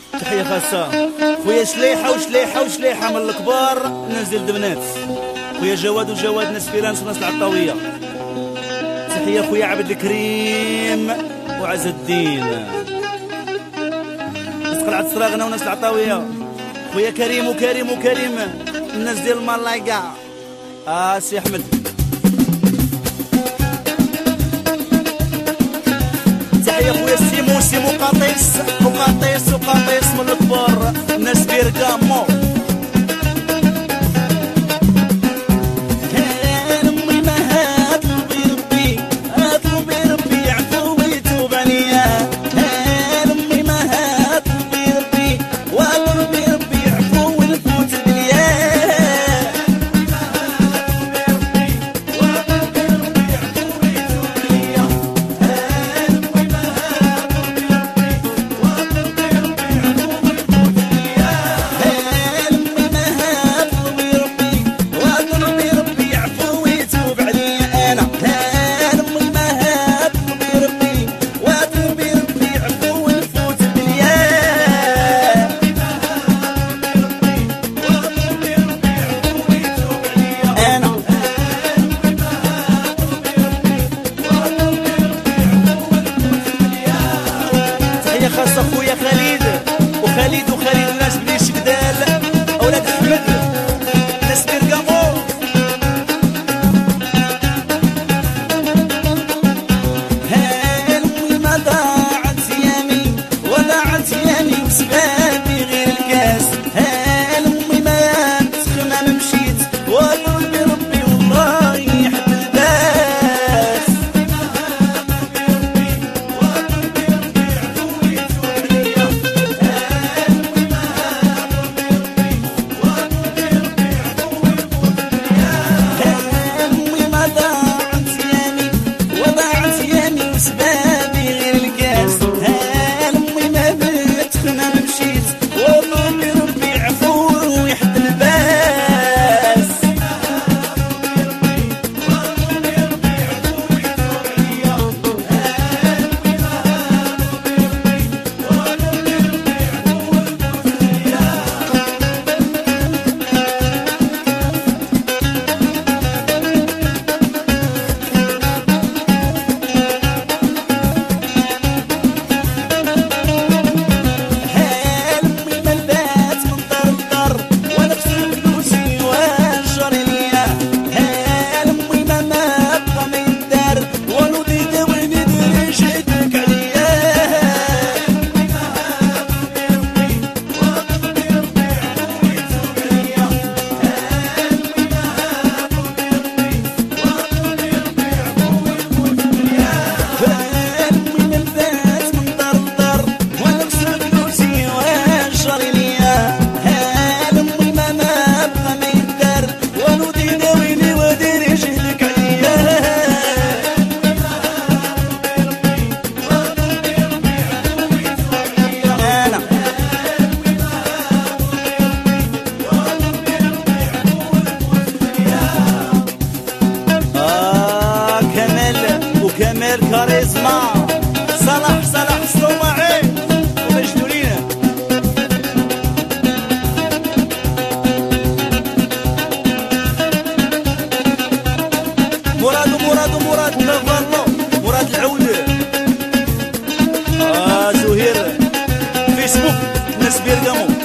تحية خاصة خويا شليحة وشليحة وشليحة من الكبار الناس ديال البنات، خويا جواد وجواد ناس فيرانس وناس العطاوية. تحية خويا عبد الكريم وعز الدين ناس قلعة الصراغنة وناس العطاوية. خويا كريم وكريم وكريم الناس ديال المالايكا. سي احمد. تحية خويا سيمو سيمو قطيس وقطيس وقطيس من الكبار الناس بيركامو. خاصة خويا خالد وخالد وخالد الناس بلي شكدال أولاد أحمد ناس بيركامو. هالمي ما ضاعت يامي وضاعت يامي بسبابي غير الكاس. هالمي ما تسخن أنا مشيت وقلبي ربي والله يحب الباس. كمال كاريزما صلاح صلاح الصومعي ومجنونين. مراد كافالو مراد العودة. زهير فيسبوك ناس بيركامو.